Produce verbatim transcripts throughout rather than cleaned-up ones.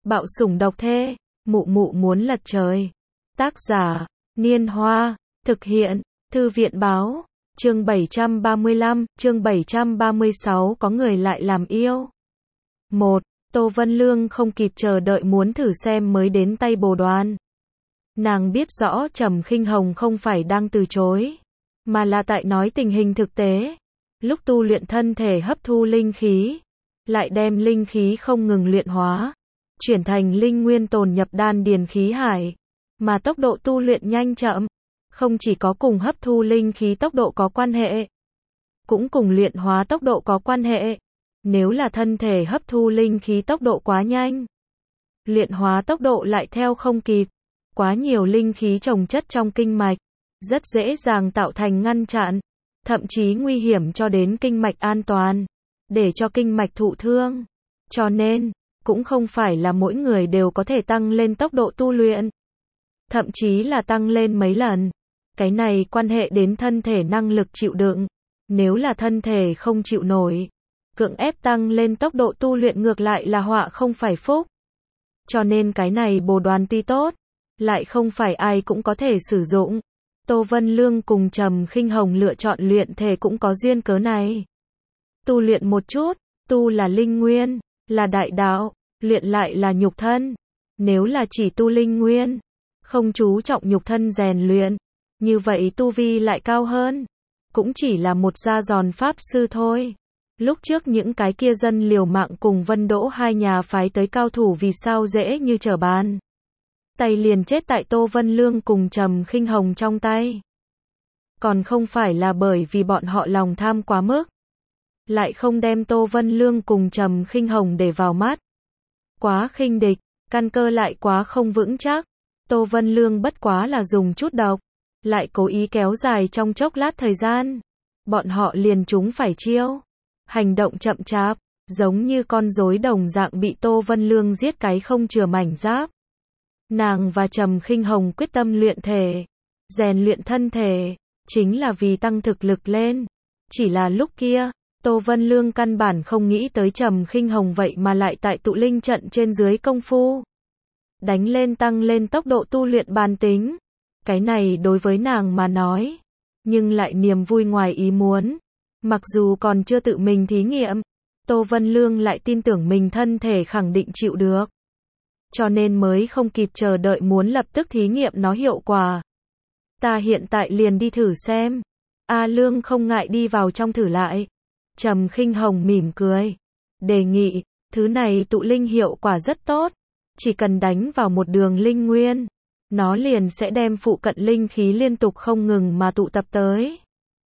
Bạo sủng độc thê, mụ mụ muốn lật trời. Tác giả, Niên Hoa, thực hiện, Thư viện báo, chương bảy trăm ba mươi lăm, chương bảy trăm ba mươi sáu có người lại làm yêu. một. Tô Vân Lương không kịp chờ đợi muốn thử xem mới đến tay Bồ Đoàn. Nàng biết rõ Trầm Khinh Hồng không phải đang từ chối, mà là tại nói tình hình thực tế. Lúc tu luyện thân thể hấp thu linh khí, lại đem linh khí không ngừng luyện hóa, chuyển thành linh nguyên tồn nhập đan điền khí hải, mà tốc độ tu luyện nhanh chậm, không chỉ có cùng hấp thu linh khí tốc độ có quan hệ, cũng cùng luyện hóa tốc độ có quan hệ. Nếu là thân thể hấp thu linh khí tốc độ quá nhanh, luyện hóa tốc độ lại theo không kịp, quá nhiều linh khí chồng chất trong kinh mạch, rất dễ dàng tạo thành ngăn chặn, thậm chí nguy hiểm cho đến kinh mạch an toàn, để cho kinh mạch thụ thương. Cho nên, cũng không phải là mỗi người đều có thể tăng lên tốc độ tu luyện, thậm chí là tăng lên mấy lần. Cái này quan hệ đến thân thể năng lực chịu đựng. Nếu là thân thể không chịu nổi, cưỡng ép tăng lên tốc độ tu luyện ngược lại là họa không phải phúc. Cho nên cái này Bồ Đoàn tuy tốt, lại không phải ai cũng có thể sử dụng. Tô Vân Lương cùng Trầm Khinh Hồng lựa chọn luyện thể cũng có duyên cớ này. Tu luyện một chút, tu là linh nguyên, là đại đạo, luyện lại là nhục thân. Nếu là chỉ tu linh nguyên, không chú trọng nhục thân rèn luyện, như vậy tu vi lại cao hơn, cũng chỉ là một gia giòn pháp sư thôi. Lúc trước những cái kia dân liều mạng cùng Vân Đỗ hai nhà phái tới cao thủ vì sao dễ như trở bàn tay liền chết tại Tô Vân Lương cùng Trầm Khinh Hồng trong tay. Còn không phải là bởi vì bọn họ lòng tham quá mức, lại không đem Tô Vân Lương cùng Trầm Khinh Hồng để vào mắt. Quá khinh địch, căn cơ lại quá không vững chắc. Tô Vân Lương bất quá là dùng chút độc, lại cố ý kéo dài trong chốc lát thời gian, bọn họ liền trúng phải chiêu. Hành động chậm chạp, giống như con rối đồng dạng bị Tô Vân Lương giết cái không chừa mảnh giáp. Nàng và Trầm Khinh Hồng quyết tâm luyện thể, rèn luyện thân thể, chính là vì tăng thực lực lên. Chỉ là lúc kia, Tô Vân Lương căn bản không nghĩ tới Trầm Khinh Hồng vậy mà lại tại tụ linh trận trên dưới công phu đánh lên tăng lên tốc độ tu luyện bàn tính. Cái này đối với nàng mà nói, nhưng lại niềm vui ngoài ý muốn. Mặc dù còn chưa tự mình thí nghiệm, Tô Vân Lương lại tin tưởng mình thân thể khẳng định chịu được. Cho nên mới không kịp chờ đợi muốn lập tức thí nghiệm nó hiệu quả. Ta hiện tại liền đi thử xem. A Lương không ngại đi vào trong thử lại. Trầm Khinh Hồng mỉm cười, đề nghị, thứ này tụ linh hiệu quả rất tốt. Chỉ cần đánh vào một đường linh nguyên, nó liền sẽ đem phụ cận linh khí liên tục không ngừng mà tụ tập tới.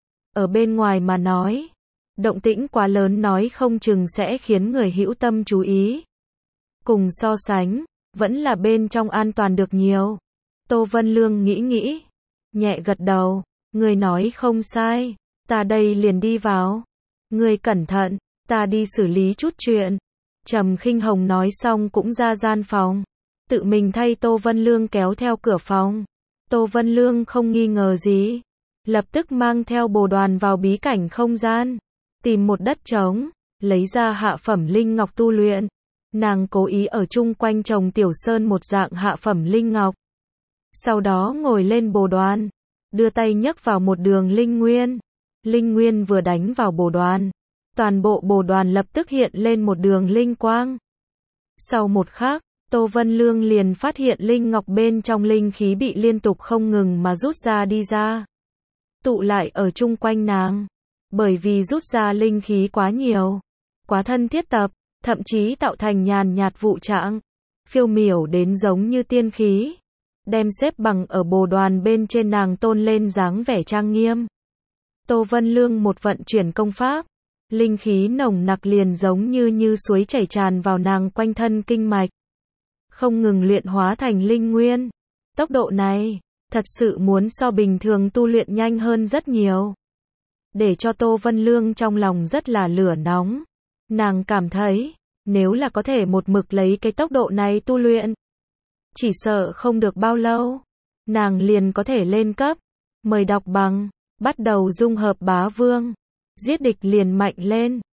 Ở bên ngoài mà nói, động tĩnh quá lớn nói không chừng sẽ khiến người hữu tâm chú ý. Cùng so sánh, vẫn là bên trong an toàn được nhiều. Tô Vân Lương nghĩ nghĩ, nhẹ gật đầu, người nói không sai, ta đây liền đi vào. Người cẩn thận, ta đi xử lý chút chuyện. Trầm Khinh Hồng nói xong cũng ra gian phòng, tự mình thay Tô Vân Lương kéo theo cửa phòng. Tô Vân Lương không nghi ngờ gì, lập tức mang theo Bồ Đoàn vào bí cảnh không gian, tìm một đất trống, lấy ra hạ phẩm linh ngọc tu luyện. Nàng cố ý ở chung quanh trồng tiểu sơn một dạng hạ phẩm linh ngọc. Sau đó ngồi lên Bồ Đoàn, đưa tay nhấc vào một đường linh nguyên. Linh nguyên vừa đánh vào Bồ Đoàn, toàn bộ Bồ Đoàn lập tức hiện lên một đường linh quang. Sau một khắc, Tô Vân Lương liền phát hiện linh ngọc bên trong linh khí bị liên tục không ngừng mà rút ra đi ra, tụ lại ở chung quanh nàng. Bởi vì rút ra linh khí quá nhiều, quá thân thiết tập, thậm chí tạo thành nhàn nhạt vụ trạng, phiêu miểu đến giống như tiên khí, đem xếp bằng ở Bồ Đoàn bên trên nàng tôn lên dáng vẻ trang nghiêm. Tô Vân Lương một vận chuyển công pháp, linh khí nồng nặc liền giống như như suối chảy tràn vào nàng quanh thân kinh mạch, không ngừng luyện hóa thành linh nguyên. Tốc độ này, thật sự muốn so bình thường tu luyện nhanh hơn rất nhiều. Để cho Tô Vân Lương trong lòng rất là lửa nóng. Nàng cảm thấy, nếu là có thể một mực lấy cái tốc độ này tu luyện, chỉ sợ không được bao lâu, nàng liền có thể lên cấp. Mời đọc bằng, bắt đầu dung hợp bá vương, giết địch liền mạnh lên.